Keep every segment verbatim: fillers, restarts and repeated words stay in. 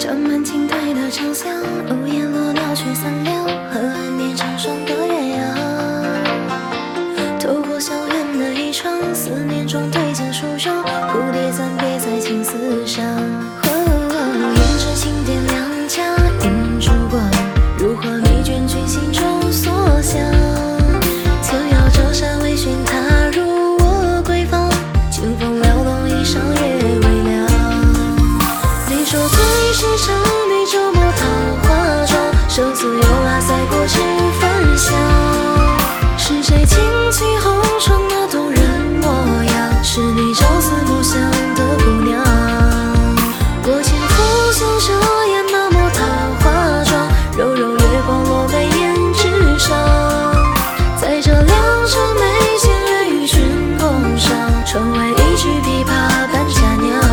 沾满青苔的长巷，屋檐落鸟去三两，河岸边成双的鸳鸯。透过校园的一窗，思念中推进书香，蝴蝶暂别在青丝上。胭脂轻点两颊，映烛光，如画迷卷君心中所想。秋摇折扇微醺，踏入我闺房，清风撩动衣裳夜微凉。你说最是沉迷周末桃花妆，生死有拉塞过知分享。是谁轻启红唇那动人模样？是你朝思暮想的姑娘。我轻抚香遮掩那抹桃花妆，柔柔月光落眉眼之上。在这良辰美景月与君共赏，成为一曲琵琶伴佳娘。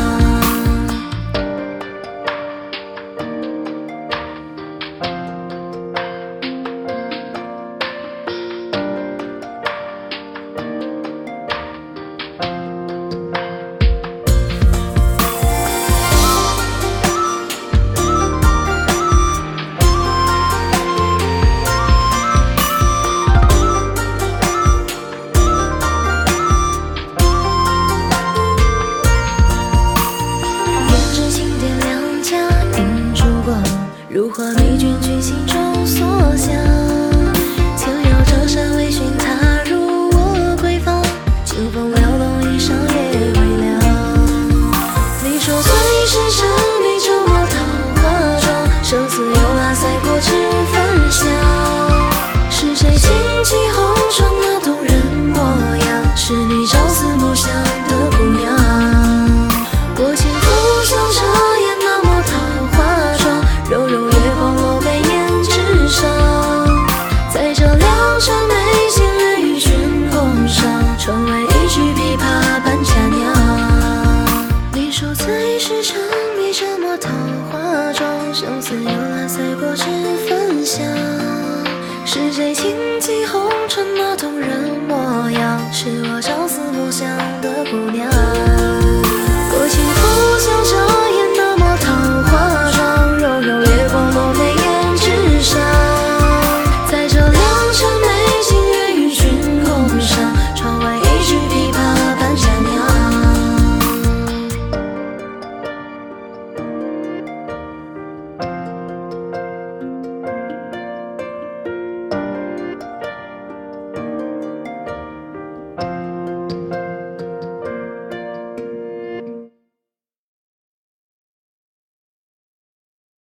如画迷卷君心中所想，秋摇折扇微醺，踏入我闺房，清风撩动衣裳夜微凉。你说最是沉迷周末桃花妆，生死有拉塞过知分享。是谁轻启红唇那动人模样？是你朝思暮想的姑娘。我轻抚香遮掩那抹桃花妆，柔柔月光落眉眼之上。在这良辰美景月与君共赏，成为一曲琵琶伴佳娘。你说最是沉迷这抹桃花妆，生死有拉塞过知分享。是谁轻启红唇那动人模样？是我朝思暮想的姑娘。我轻抚